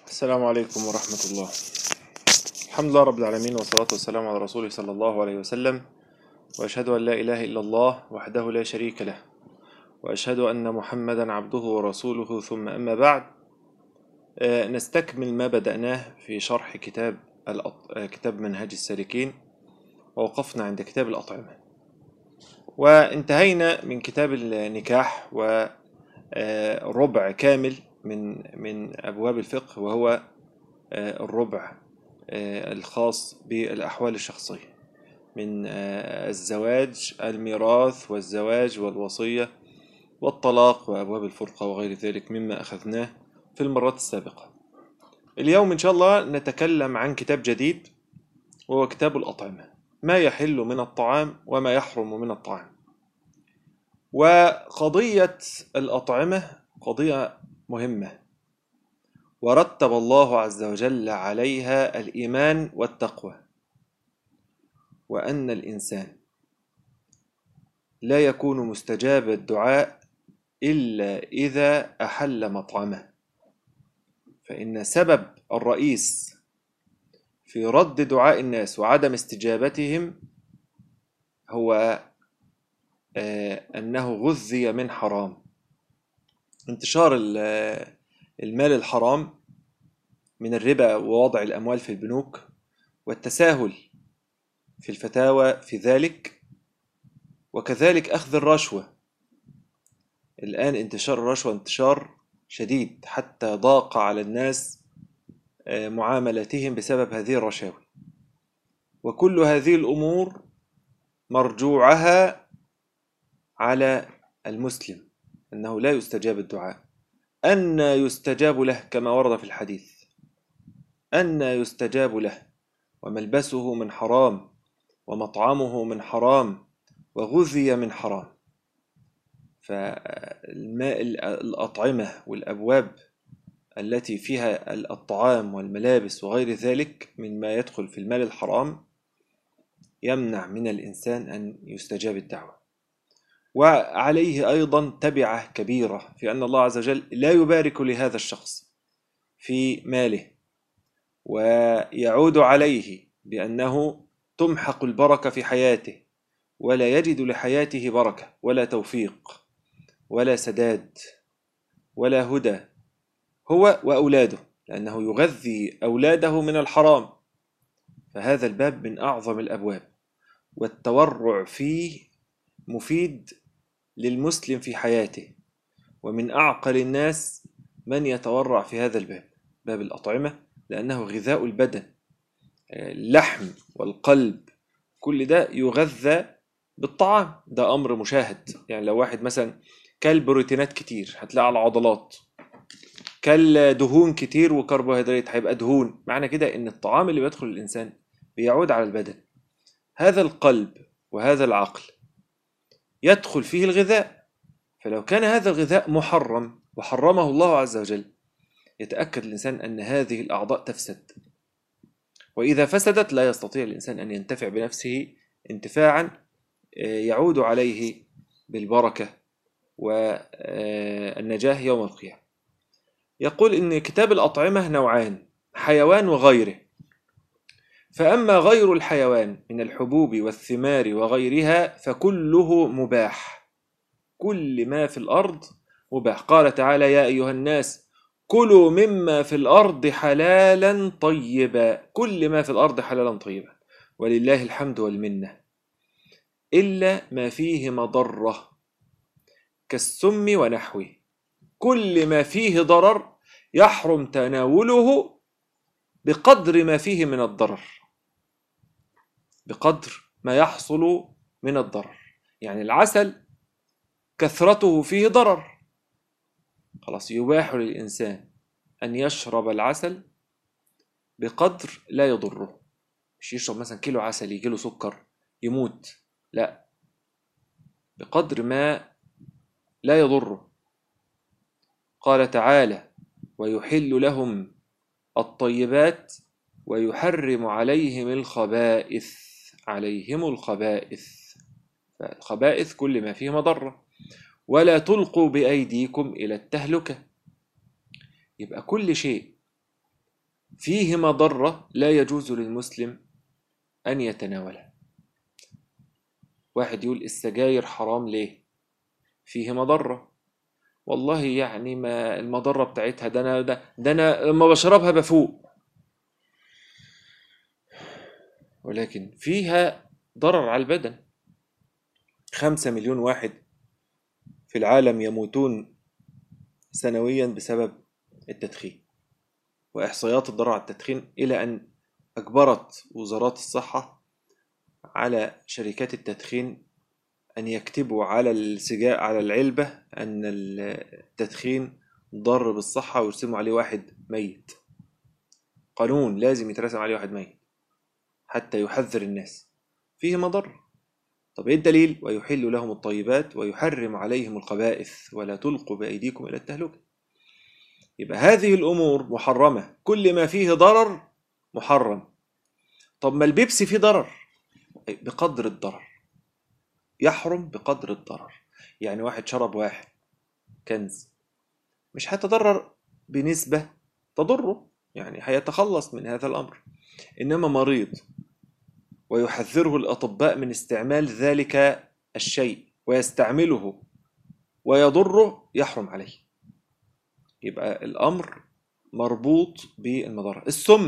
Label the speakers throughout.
Speaker 1: السلام عليكم ورحمة الله. الحمد لله رب العالمين، والصلاة والسلام على رسوله صلى الله عليه وسلم. وأشهد أن لا إله إلا الله وحده لا شريك له، وأشهد أن محمدا عبده ورسوله، ثم أما بعد. نستكمل ما بدأناه في شرح كتاب منهج السالكين، ووقفنا عند كتاب الأطعمة، وانتهينا من كتاب النكاح وربع كامل من أبواب الفقه، وهو الربع الخاص بالأحوال الشخصية من الزواج، الميراث والزواج والوصية والطلاق وأبواب الفرقة وغير ذلك مما أخذناه في المرات السابقة. اليوم إن شاء الله نتكلم عن كتاب جديد، وهو كتاب الأطعمة، ما يحل من الطعام وما يحرم من الطعام. وقضية الأطعمة قضية مهمة، ورتب الله عز وجل عليها الإيمان والتقوى، وأن الإنسان لا يكون مستجاب الدعاء إلا إذا أحل مطعمه، فإن سبب الرئيس في رد دعاء الناس وعدم استجابتهم هو أنه غذي من حرام. انتشار المال الحرام من الربا ووضع الأموال في البنوك والتساهل في الفتاوى في ذلك، وكذلك أخذ الرشوة. الآن انتشار الرشوة انتشار شديد، حتى ضاق على الناس معاملتهم بسبب هذه الرشاوي. وكل هذه الأمور مرجوعها على المسلم، أنه لا يستجاب الدعاء. أن يستجاب له كما ورد في الحديث، أن يستجاب له وملبسه من حرام ومطعمه من حرام وغذي من حرام. فالأطعمة والأبواب التي فيها الطعام والملابس وغير ذلك مما يدخل في المال الحرام يمنع من الإنسان أن يستجاب الدعوة. وعليه أيضا تبعة كبيرة في أن الله عز وجل لا يبارك لهذا الشخص في ماله، ويعود عليه بأنه تمحق البركة في حياته، ولا يجد لحياته بركة ولا توفيق ولا سداد ولا هدى هو وأولاده، لأنه يغذي أولاده من الحرام. فهذا الباب من أعظم الأبواب، والتورع فيه مفيد للمسلم في حياته. ومن أعقل الناس من يتورع في هذا الباب، باب الأطعمة، لأنه غذاء البدن، اللحم والقلب كل ده يغذى بالطعام. ده أمر مشاهد. يعني لو واحد مثلا كل بروتينات كتير هتلاقي على عضلات، كل دهون كتير وكربوهيدرات هيبقى دهون. معنى كده ان الطعام اللي بيدخل الانسان بيعود على البدن. هذا القلب وهذا العقل يدخل فيه الغذاء، فلو كان هذا الغذاء محرم وحرمه الله عز وجل يتأكد الإنسان أن هذه الأعضاء تفسد، وإذا فسدت لا يستطيع الإنسان أن ينتفع بنفسه انتفاعا يعود عليه بالبركة والنجاة يوم القيامة. يقول إن كتاب الأطعمة نوعان: حيوان وغيره. فأما غير الحيوان من الحبوب والثمار وغيرها فكله مباح، كل ما في الأرض مباح. قال تعالى: يا أيها الناس كلوا مما في الأرض حلالا طيبا. كل ما في الأرض حلالا طيبا، ولله الحمد والمنة، إلا ما فيه مضرة كالسم ونحوه. كل ما فيه ضرر يحرم تناوله بقدر ما فيه من الضرر، بقدر ما يحصل من الضرر. يعني العسل كثرته فيه ضرر، خلاص يباح للإنسان أن يشرب العسل بقدر لا يضره. مش يشرب مثلا كيلو عسل يجيله سكر يموت، لا، بقدر ما لا يضره. قال تعالى: ويحل لهم الطيبات ويحرم عليهم الخبائث. عليهم الخبائث، فالخبائث كل ما فيه مضرة. ولا تلقوا بأيديكم إلى التهلكة. يبقى كل شيء فيه مضرة لا يجوز للمسلم أن يتناولها. واحد يقول السجاير حرام ليه؟ فيه مضرة. والله يعني ما المضرة بتاعتها ده أنا لما بشربها بفوق، ولكن فيها ضرر على البدن. 5 مليون واحد في العالم يموتون سنويا بسبب التدخين، وإحصائيات الضرر على التدخين إلى أن أجبرت وزارات الصحة على شركات التدخين أن يكتبوا على العلبة أن التدخين ضار بالصحة، ويرسموا عليه واحد ميت. قانون لازم يترسم عليه واحد ميت حتى يحذر الناس، فيه مضر. طب إيه الدليل؟ ويحل لهم الطيبات ويحرم عليهم الخبائث ولا تلقوا بأيديكم إلى التهلكة. يبقى هذه الأمور محرمة، كل ما فيه ضرر محرم. طب ما البيبسي فيه ضرر، بقدر الضرر يحرم، بقدر الضرر. يعني واحد شرب واحد كنز مش هيتضرر بنسبة تضره، يعني هيتخلص من هذا الأمر. إنما مريض ويحذره الأطباء من استعمال ذلك الشيء ويستعمله ويضره، يحرم عليه. يبقى الأمر مربوط بالمضرة.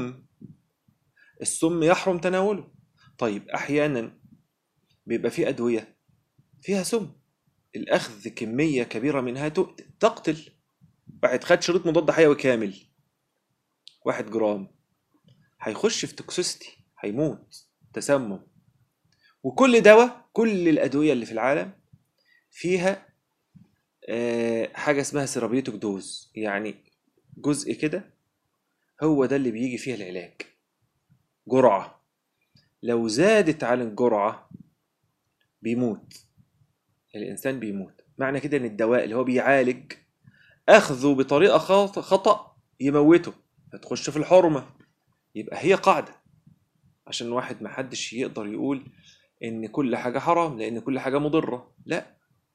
Speaker 1: السم يحرم تناوله. طيب أحيانا بيبقى في أدوية فيها سم، الأخذ كمية كبيرة منها تقتل. واحد خد شريط مضاد حيوي كامل 1 جرام، هيخش في توكسيستي، هيموت، تسمم. وكل دواء، كل الأدوية اللي في العالم فيها حاجة اسمها سيرابيوتيك دوز، يعني جزء كده هو ده اللي بيجي فيها العلاج، جرعة. لو زادت عن الجرعة بيموت الإنسان، بيموت. معنى كده إن الدواء اللي هو بيعالج أخذه بطريقة خطأ يموته، فتخش في الحرمة. يبقى هي قاعدة عشان واحد محدش يقدر يقول إن كل حاجة حرام لأن كل حاجة مضرة. لا،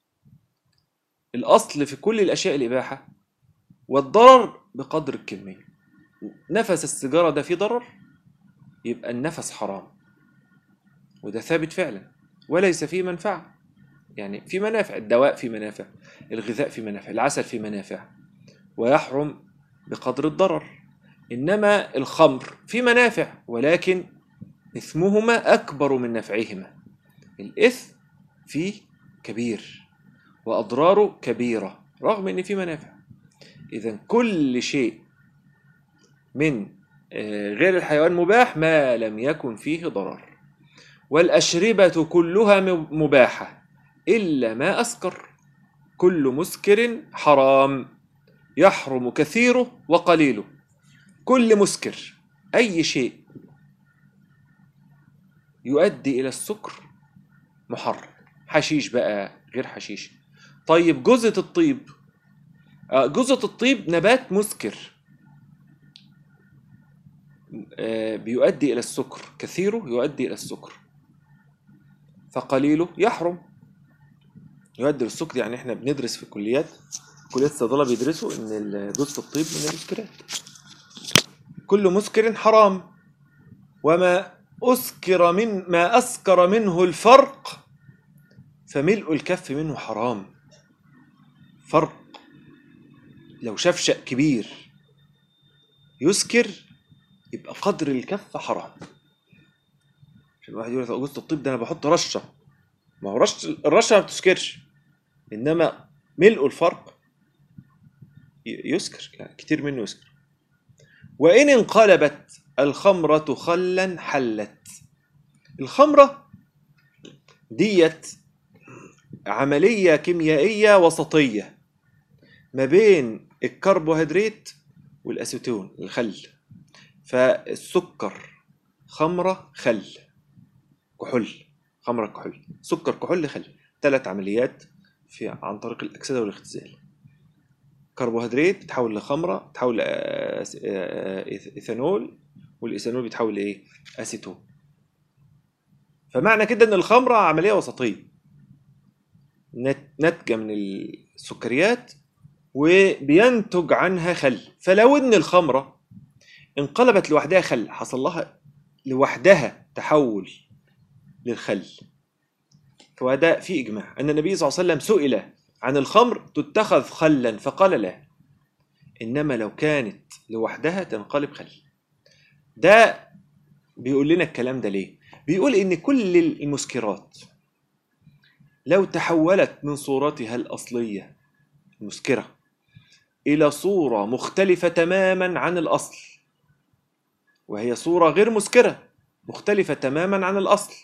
Speaker 1: الأصل في كل الأشياء الإباحة، والضرر بقدر الكمية. نفس السيجارة ده فيه ضرر، يبقى النفس حرام، وده ثابت فعلا، وليس فيه منفعة. يعني في منافع، الدواء فيه منافع، الغذاء فيه منافع، العسل فيه منافع، ويحرم بقدر الضرر. إنما الخمر فيه منافع، ولكن إثمهما أكبر من نفعهما. الإثم فيه كبير وأضراره كبيرة رغم إن فيه منافع. إذن كل شيء من غير الحيوان مباح ما لم يكن فيه ضرر. والأشربة كلها مباحة إلا ما أسكر، كل مسكر حرام، يحرم كثيره وقليله. كل مسكر، أي شيء يؤدي إلى السكر محرم، حشيش بقى غير حشيش. طيب جوزة الطيب، جوزة الطيب نبات مسكر، بيؤدي إلى السكر، كثيره يؤدي إلى السكر، فقليله يحرم، يؤدي للسكر. يعني احنا بندرس في كليات الصيدلة بيدرسوا ان جوزة الطيب من المسكرات. كل مسكر حرام، وما ما أسكر منه الفرق فملء الكف منه حرام. فرق، لو شفشق كبير يسكر يبقى قدر الكف حرام. عشان الواحد يقول لك جوزة الطيب ده انا بحط رشة، ما هو الرشة ما بتسكرش، انما ملء الفرق يسكر، يعني كتير منه يسكر. وإن انقلبت الخمرة خلا حلت. الخمرة ديت عملية كيميائية وسطية ما بين الكربوهيدرات والأسيتون، الخل. فالسكر خمرة خل، كحول، خمرة كحول، سكر كحول خل، 3 عمليات عن طريق الأكسدة والاختزال. كربوهيدرات بتحول لخمرة، بتحول إيثانول، والإيثانول بيتحول لإيه؟ أسيتون. فمعنى كده إن الخمرة عملية وسطية ناتجة من السكريات وبينتج عنها خل. فلو إن الخمرة انقلبت لوحدها خل، حصل لها لوحدها تحول للخل. وهذا في إجماع أن النبي صلى الله عليه وسلم سئل عن الخمر تتخذ خلا فقال لا، إنما لو كانت لوحدها تنقلب خل. ده بيقول لنا الكلام ده ليه؟ بيقول إن كل المسكرات لو تحولت من صورتها الأصلية المسكرة إلى صورة مختلفة تماما عن الأصل، وهي صورة غير مسكرة مختلفة تماما عن الأصل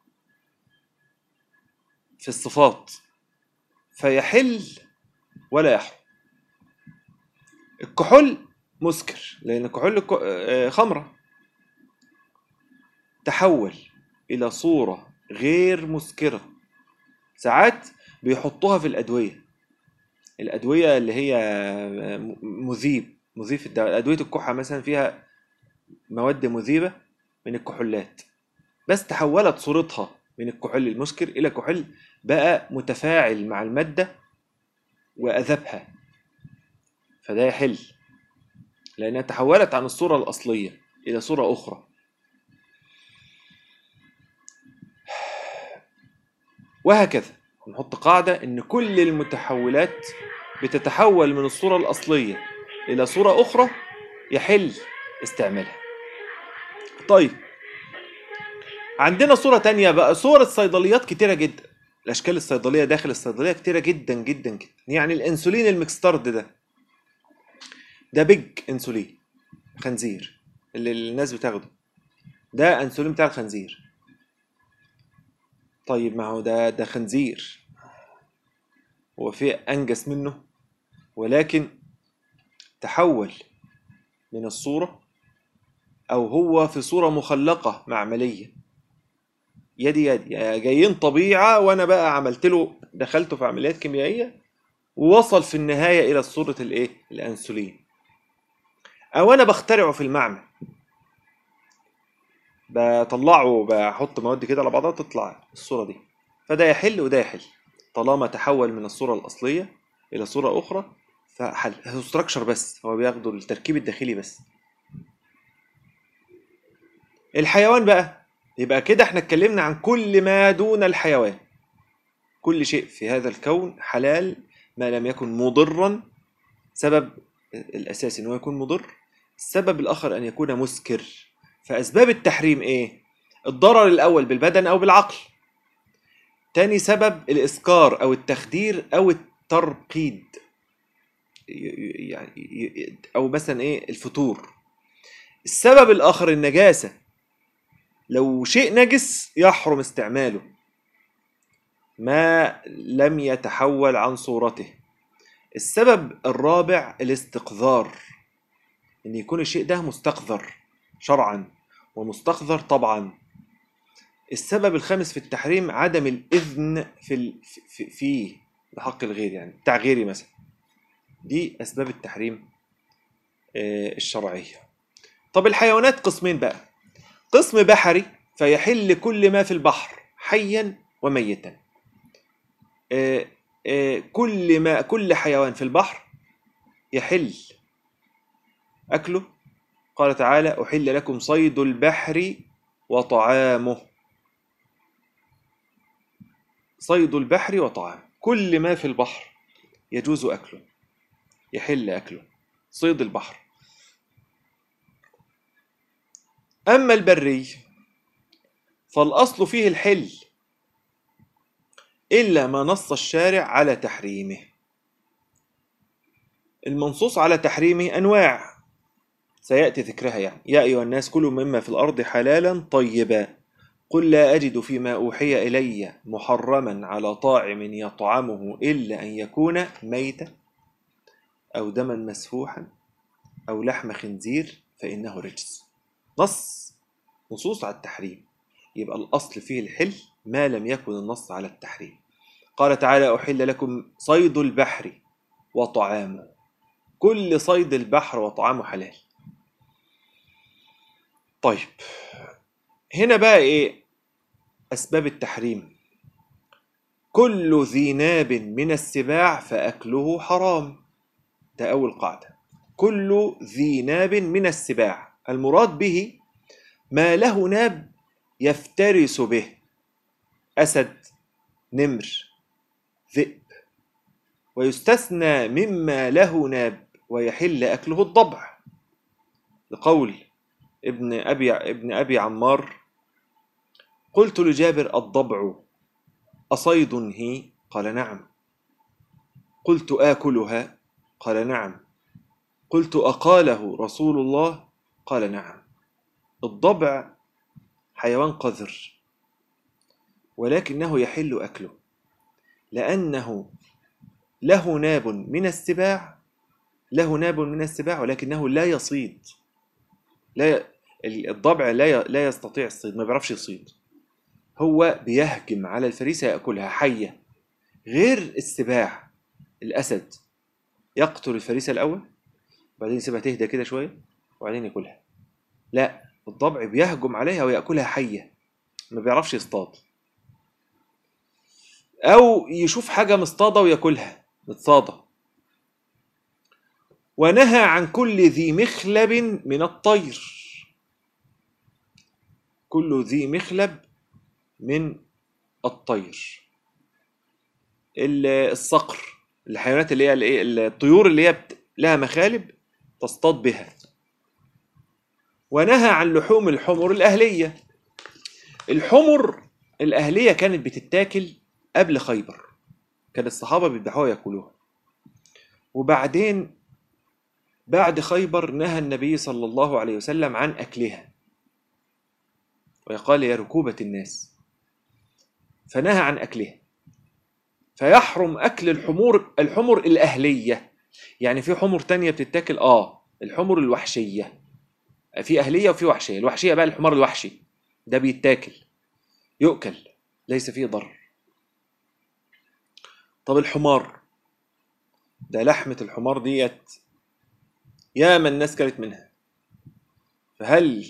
Speaker 1: في الصفات، فيحل ولا يحرم. الكحول مسكر لأن الكحول خمرة، تحول إلى صورة غير مسكرة. ساعات بيحطوها في الأدوية اللي هي مذيب الدواء. أدوية الكحة مثلا فيها مواد مذيبة من الكحولات، بس تحولت صورتها من الكحول المسكر إلى كحول بقى متفاعل مع المادة وأذبها، فده يحل لأنها تحولت عن الصورة الأصلية إلى صورة أخرى. وهكذا نحط قاعدة إن كل المتحولات بتتحول من الصورة الأصلية إلى صورة أخرى يحل استعمالها. طيب عندنا صورة تانية بقى، صور الصيدليات كتيرة جدا، الأشكال الصيدلية داخل الصيدلية كتيرة جدا جدا جدا. يعني الأنسولين المكسترد ده بيج أنسولين خنزير اللي الناس بتاخده، ده أنسولين بتاع الخنزير. طيب ما هو ده خنزير، هو في أنجس منه، ولكن تحول من الصورة، أو هو في صورة مخلقة معملية يدي جايين طبيعة، وأنا بقى عملت له دخلته في عمليات كيميائية ووصل في النهاية إلى صورة الأنسولين. أو أنا بخترعه في المعمل، بطلعه بحط مواد كده على بعضها تطلع الصورة دي، فده يحل وده يحل طالما تحول من الصورة الأصلية إلى صورة أخرى. فحل هو ستراكشر بس، هو بياخدوا التركيب الداخلي بس. الحيوان بقى، يبقى كده احنا اتكلمنا عن كل ما دون الحيوان. كل شيء في هذا الكون حلال ما لم يكن مضرا. سبب الأساسي أنه يكون مضر، السبب الآخر أن يكون مسكر. فأسباب التحريم إيه؟ الضرر الأول بالبدن أو بالعقل، تاني سبب الإسكار أو التخدير أو الترقيد، يعني أو مثلا الفتور. السبب الآخر النجاسة، لو شيء نجس يحرم استعماله ما لم يتحول عن صورته. السبب الرابع الاستقذار، ان يكون الشيء ده مستقذر شرعا ومستقذر طبعا. السبب الخامس في التحريم عدم الإذن فيه بحق الغير، يعني بتاع غيري مثلا. دي أسباب التحريم الشرعية. طب الحيوانات قسمين بقى، قسم بحري فيحل كل ما في البحر حيا وميتا. كل حيوان في البحر يحل أكله. قال تعالى أحل لكم صيد البحر وطعامه. صيد البحر وطعامه، كل ما في البحر يجوز أكله، يحل أكله، صيد البحر. أما البري فالأصل فيه الحل إلا ما نص الشارع على تحريمه. المنصوص على تحريمه أنواع سيأتي ذكرها، يعني يا أيها الناس كلوا مما في الأرض حلالا طيبا قل لا أجد فيما أوحي إلي محرما على طاعم يطعمه إلا أن يكون ميتا أو دما مسفوحا أو لحم خنزير فإنه رجس. نصوص على التحريم، يبقى الأصل فيه الحل ما لم يكن النص على التحريم. قال تعالى أحل لكم صيد البحر وطعامه، كل صيد البحر وطعامه حلال. طيب هنا بقى أسباب التحريم. كل ذي ناب من السباع فأكله حرام، ده أول قاعدة. كل ذي ناب من السباع، المراد به ما له ناب يفترس به، أسد، نمر، ذئب. ويستثنى مما له ناب ويحل أكله الضبع، لقول ابن أبي عمار: قلت لجابر: الضبع أصيد هي؟ قال: نعم. قلت: آكلها؟ قال: نعم. قلت: أقاله رسول الله؟ قال: نعم. الضبع حيوان قذر، ولكنه يحل أكله لأنه له ناب من السباع، ولكنه لا يصيد. الضبع لا يستطيع الصيد، ما بيعرفش يصيد، هو بيهجم على الفريسة يأكلها حية. غير السباع، الأسد يقتل الفريسة الأول، وبعدين يسيبها تهدى كده شوية وبعدين ياكلها. لا، الضبع بيهجم عليها ويأكلها حية، ما بيعرفش يصطاد، أو يشوف حاجة مصطادة وياكلها متصادة. ونهى عن كل ذي مخلب من الطير، كل ذي مخلب من الطير، الصقر، الحيوانات اللي هي الطيور اللي هي لها مخالب تصطاد بها. ونهى عن لحوم الحمر الأهلية. الحمر الأهلية كانت بتتاكل قبل خيبر، كان الصحابة بيذبحوها ياكلوها، وبعدين بعد خيبر نهى النبي صلى الله عليه وسلم عن أكلها، ويقال: يا ركوبة الناس، فنهى عن أكلها. فيحرم أكل الحمر الأهلية. يعني في حمر تانية بتتاكل، الحمر الوحشية، في أهلية وفي وحشية. الوحشية بقى الحمار الوحشي ده بيتاكل، يؤكل، ليس فيه ضرر. طب الحمار ده، لحمة الحمار ديت ياما الناس كلت منها، فهل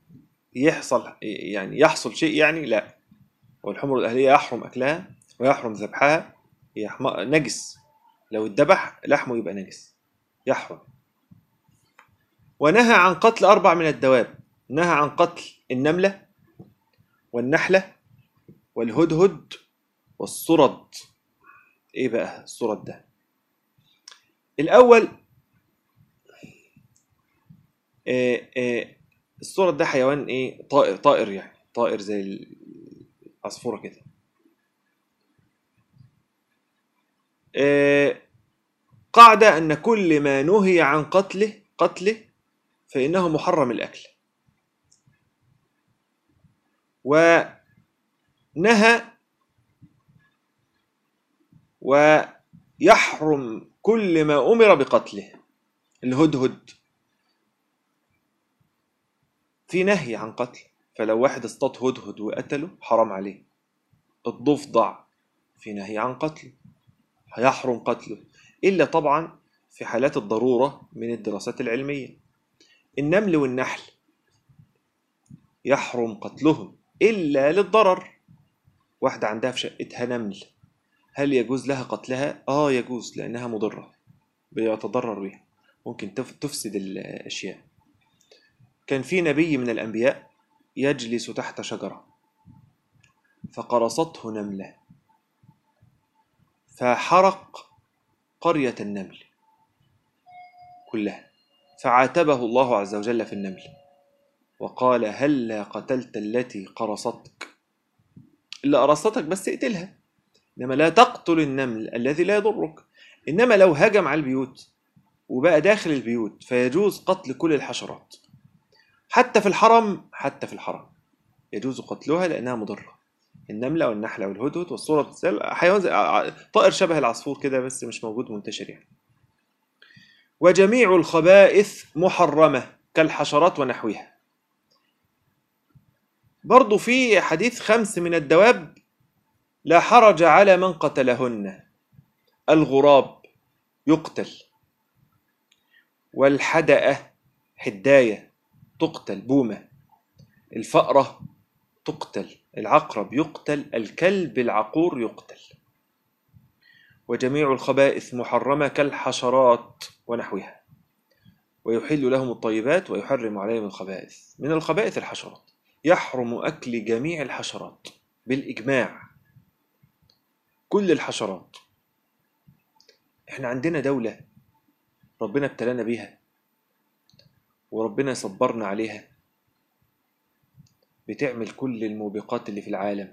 Speaker 1: يحصل شيء؟ يعني لا. والحمر الأهلية يحرم أكلها ويحرم ذبحها، هي نجس، لو اتذبح لحمه يبقى نجس، يحرم. ونهى عن قتل 4 من الدواب، نهى عن قتل النملة والنحلة والهدهد والصرد. ايه بقى الصرد ده؟ الأول، الصرد ده حيوان ايه؟ طائر يعني، طائر زي العصفورة كده. قاعدة أن كل ما نهي عن قتله فإنه محرم الأكل. ونهى ويحرم كل ما أمر بقتله. الهدهد في نهي عن قتل، فلو واحد اصطاد هدهد وقتله حرام عليه. الضفدع في نهي عن قتله، هيحرم قتله، إلا طبعا في حالات الضرورة من الدراسات العلمية. النمل والنحل يحرم قتلهم إلا للضرر. واحدة عندها في شقتها نمل، هل يجوز لها قتلها؟ يجوز، لأنها مضرة، بيتضرر بها، ممكن تفسد الأشياء. كان في نبي من الأنبياء يجلس تحت شجرة فقرصته نملة فحرق قرية النمل كلها، فعاتبه الله عز وجل في النمل وقال: هلا قتلت التي قرصتك؟ اللي قرصتك بس اقتلها، إنما لا تقتل النمل الذي لا يضرك. إنما لو هجم على البيوت وبقى داخل البيوت فيجوز قتل كل الحشرات، حتى في الحرم يجوز قتلها لأنها مضرة. النملة والنحلة والهدهد والصورة، حيوان طائر شبه العصفور كده بس مش موجود منتشر يعني. وجميع الخبائث محرمة كالحشرات ونحوها. برضو في حديث 5 من الدواب لا حرج على من قتلهن: الغراب يقتل، والحدأة حداية تقتل بومة، الفأرة تقتل، العقرب يقتل، الكلب العقور يقتل. وجميع الخبائث محرمة كالحشرات ونحوها. ويحل لهم الطيبات ويحرم عليهم الخبائث. من الخبائث الحشرات، يحرم أكل جميع الحشرات بالإجماع، كل الحشرات. احنا عندنا دولة ربنا ابتلانا بيها وربنا يصبرنا عليها، بتعمل كل الموبقات اللي في العالم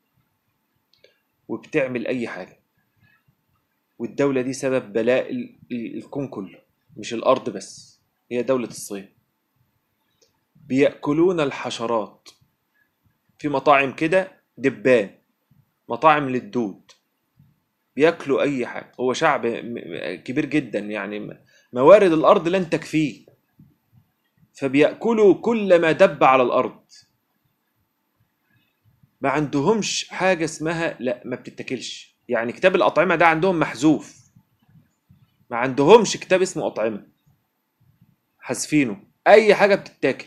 Speaker 1: وبتعمل أي حاجة، والدولة دي سبب بلاء الكون كله، مش الأرض بس، هي دولة الصين. بيأكلون الحشرات في مطاعم كده، دبان، مطاعم للدود، بياكلوا أي حاجة. هو شعب كبير جدا، يعني موارد الأرض لن تكفيه، فبيأكلوا كل ما دب على الأرض. ما عندهمش حاجة اسمها لا ما بتتاكلش، يعني كتاب الأطعمة ده عندهم محذوف، ما عندهمش كتاب اسمه أطعمة، حذفينه، أي حاجة بتتاكل.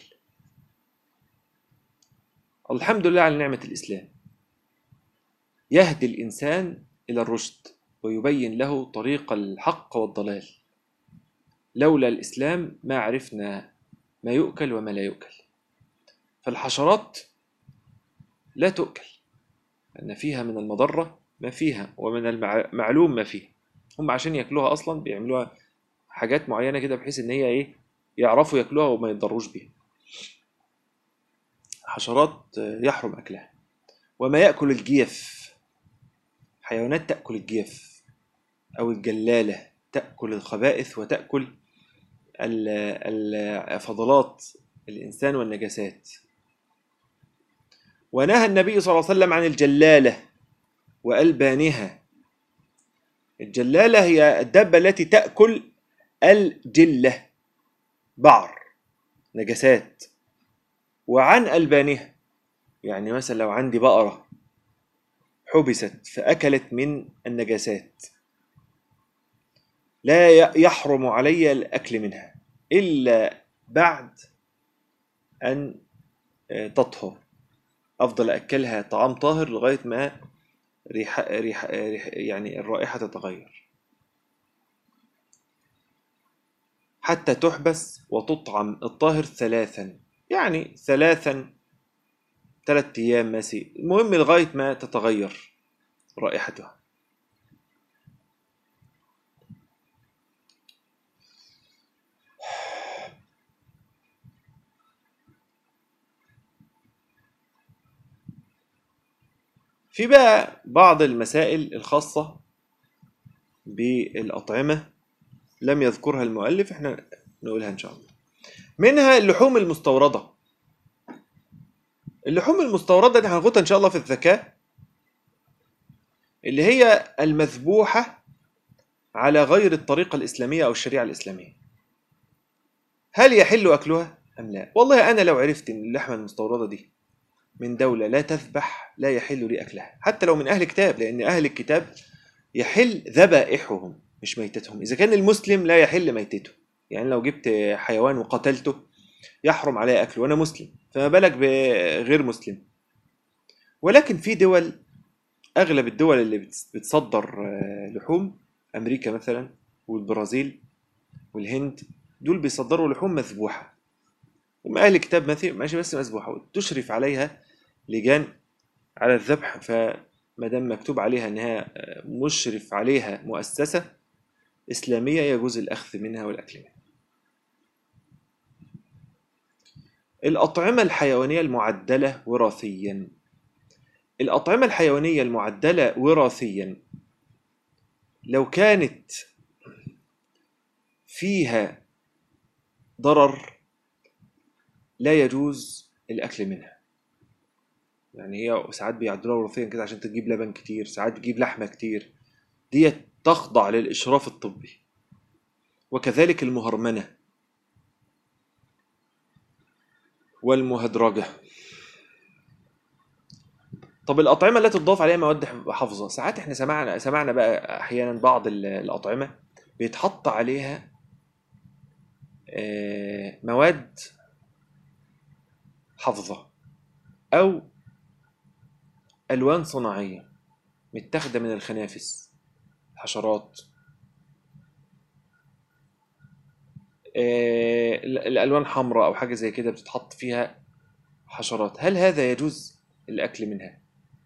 Speaker 1: الحمد لله على نعمة الإسلام، يهدي الإنسان إلى الرشد ويبين له طريق الحق والضلال. لولا الإسلام ما عرفنا ما يؤكل وما لا يؤكل. فالحشرات لا تؤكل، لأن فيها من المضرة ما فيها ومن المعلوم ما فيها. هم عشان يأكلوها أصلا بيعملوها حاجات معينة كده بحيث إن هي إيه، يعرفوا يأكلوها وما يتضروش بيها. حشرات يحرم أكلها. وما يأكل الجيف، حيوانات تأكل الجيف أو الجلالة، تأكل الخبائث وتأكل فضلات الإنسان والنجاسات. ونهى النبي صلى الله عليه وسلم عن الجلالة وألبانها. الجلالة هي الدابة التي تأكل الجلة، بعر، نجاسات. وعن ألبانها، يعني مثلا لو عندي بقرة حبست فأكلت من النجاسات، لا يحرم علي الأكل منها إلا بعد أن تطهر. أفضل أكلها طعام طاهر لغاية ما يعني الرائحة تتغير، حتى تحبس وتطعم الطاهر ثلاثا، يعني ثلاثا 3 أيام ماشي، المهم لغاية ما تتغير رائحتها. في بقى بعض المسائل الخاصة بالأطعمة لم يذكرها المؤلف، احنا نقولها إن شاء الله. منها اللحوم المستوردة. اللحوم المستوردة دي هناخدها إن شاء الله في الزكاة، اللي هي المذبوحة على غير الطريقة الإسلامية أو الشريعة الإسلامية. هل يحل أكلها أم لا؟ والله أنا لو عرفت إن اللحمة المستوردة دي من دولة لا تذبح لا يحل لي أكلها، حتى لو من أهل الكتاب، لأن أهل الكتاب يحل ذبائحهم مش ميتتهم. إذا كان المسلم لا يحل ميتته، يعني لو جبت حيوان وقتلته يحرم عليه أكله وأنا مسلم، فما بالك بغير مسلم. ولكن في دول، أغلب الدول اللي بتصدر لحوم، أمريكا مثلا والبرازيل والهند، دول بيصدروا لحوم مذبوحة، هم أهل الكتاب ماشي بس مذبوحة، تشرف عليها لجان على الذبح. فما دام مكتوب عليها أنها مشرف عليها مؤسسة إسلامية يجوز الأخذ منها والأكل منها. الأطعمة الحيوانية المعدلة وراثيا. الأطعمة الحيوانية المعدلة وراثيا لو كانت فيها ضرر لا يجوز الأكل منها. يعني هي ساعات بيعدلوها وراثيا كده عشان تجيب لبن كتير، ساعات تجيب لحمة كتير، دي تخضع للإشراف الطبي. وكذلك المهرمنة والمهدرجة. طب الأطعمة التي تضاف عليها مواد حافظة، ساعات احنا سمعنا بقى أحيانا بعض الأطعمة بيتحط عليها مواد حافظة أو ألوان صناعية متاخدة من الخنافس، حشرات. الألوان حمراء أو حاجة زي كده بتتحط فيها حشرات، هل هذا يجوز الأكل منها؟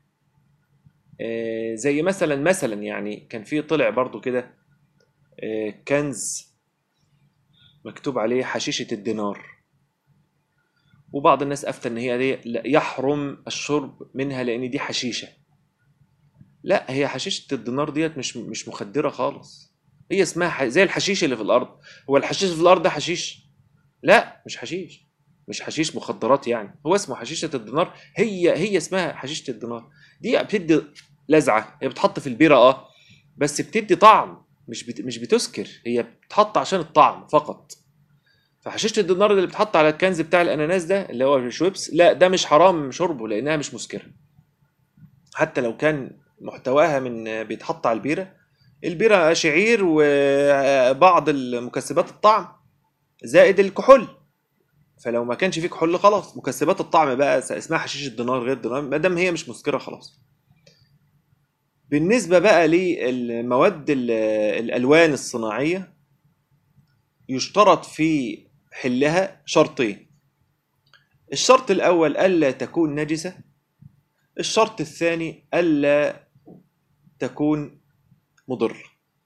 Speaker 1: زي مثلا يعني كان في طلع برضو كده كنز مكتوب عليه حشيشة الدينار، وبعض الناس أفتى إن هي دي يحرم الشرب منها لأن دي حشيشة. لا، هي حشيشة الدينار ديت مش مخدرة خالص، هي اسمها زي الحشيش اللي في الأرض. هو الحشيش في الأرض ده حشيش؟ لا، مش حشيش، مش حشيش مخدرات يعني، هو اسمه حشيشة الدينار، هي اسمها حشيشة الدينار. دي بتدي لذعة، هي بتحط في البيرة بس بتدي طعم، مش بتسكر، هي بتحط عشان الطعم فقط. فحشيشة الدينار اللي بتحط على الكنز بتاع الأناناس ده اللي هو الشويبس، لا ده مش حرام شربه لأنها مش مسكرة، حتى لو كان محتواها من بيتحط على البيرة. البيرة شعير وبعض المكسبات الطعم زائد الكحول، فلو ما كانش فيه كحول خلاص مكسبات الطعم بقى اسمها حشيشة دينار غير دينار ما دام هي مش مسكرة خلاص. بالنسبة بقى للمواد الألوان الصناعية، يشترط في حلها شرطين. الشرط الأول ألا تكون نجسة، الشرط الثاني ألا تكون مضرة.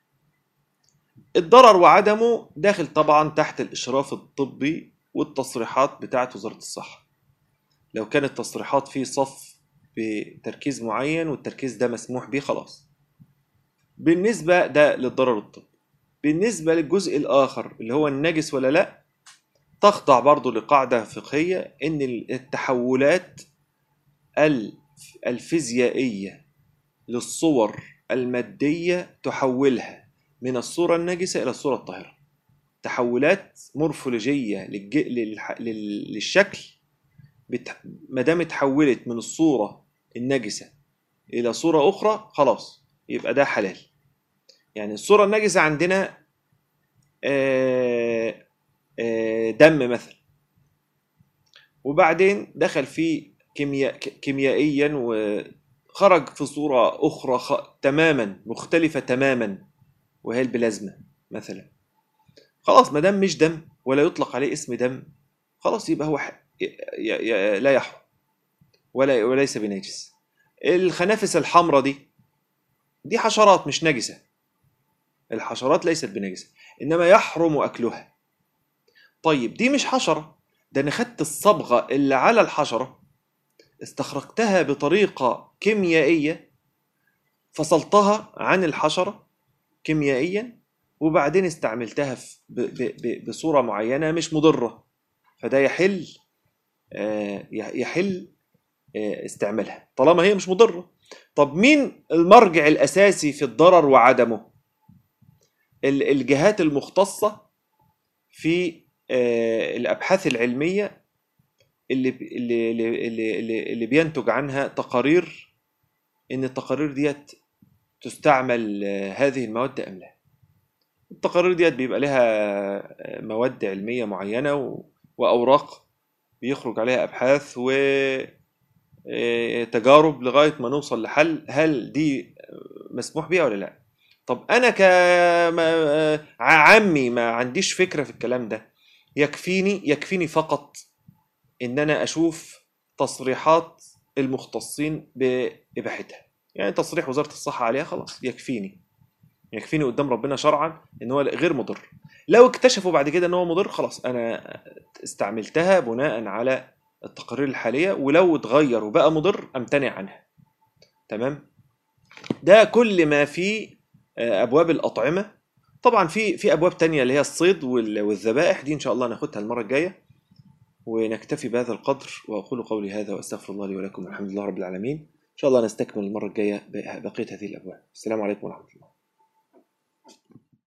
Speaker 1: الضرر وعدمه داخل طبعا تحت الإشراف الطبي والتصريحات بتاعة وزارة الصحة. لو كانت التصريحات في صف بتركيز معين والتركيز ده مسموح به خلاص. بالنسبة ده للضرر الطبي. بالنسبة للجزء الآخر اللي هو النجس ولا لا، تخضع برضو لقاعدة فقهية إن التحولات الفيزيائية للصور المادية تحولها من الصورة النجسة إلى الصورة الطاهرة. تحولات مورفولوجية للشكل ما دام اتحولت من الصورة النجسة إلى صورة أخرى خلاص يبقى ده حلال. يعني الصورة النجسة عندنا دم مثلا، وبعدين دخل فيه كيميائيا وخرج في صورة أخرى تماما مختلفة تماما، وهي البلازما مثلا. خلاص ما دام مش دم ولا يطلق عليه اسم دم خلاص يبقى هو لا يحرم وليس بنجس. الخنافس الحمراء دي حشرات مش نجسة، الحشرات ليست بنجسة إنما يحرم أكلها. طيب دي مش حشرة، ده أنا خدت الصبغة اللي على الحشرة استخرجتها بطريقة كيميائية، فصلتها عن الحشرة كيميائيا وبعدين استعملتها بصورة معينة مش مضرة، فده يحل استعمالها طالما هي مش مضرة. طب مين المرجع الأساسي في الضرر وعدمه؟ الجهات المختصة في الأبحاث العلمية اللي بينتج عنها تقارير إن التقارير ديت تستعمل هذه المواد أم لا. التقارير ديت بيبقى لها مواد علمية معينة وأوراق بيخرج عليها أبحاث وتجارب لغاية ما نوصل لحل هل دي مسموح بيها ولا لا. طب أنا كعمي ما عنديش فكرة في الكلام ده، يكفيني فقط إن أنا أشوف تصريحات المختصين بإباحتها، يعني تصريح وزارة الصحة عليها خلاص يكفيني قدام ربنا شرعا ان هو غير مضر. لو اكتشفوا بعد كده ان هو مضر خلاص انا استعملتها بناء على التقارير الحالية، ولو اتغير وبقى مضر امتنع عنها. تمام. ده كل ما في ابواب الاطعمة. طبعا في ابواب تانية اللي هي الصيد والذبائح، دي ان شاء الله ناخدها المرة الجاية. ونكتفي بهذا القدر واقول قولي هذا واستغفر الله لي ولكم والحمد لله رب العالمين. ان شاء الله نستكمل المرة الجاية بقية هذه الابواب. السلام عليكم ورحمة الله.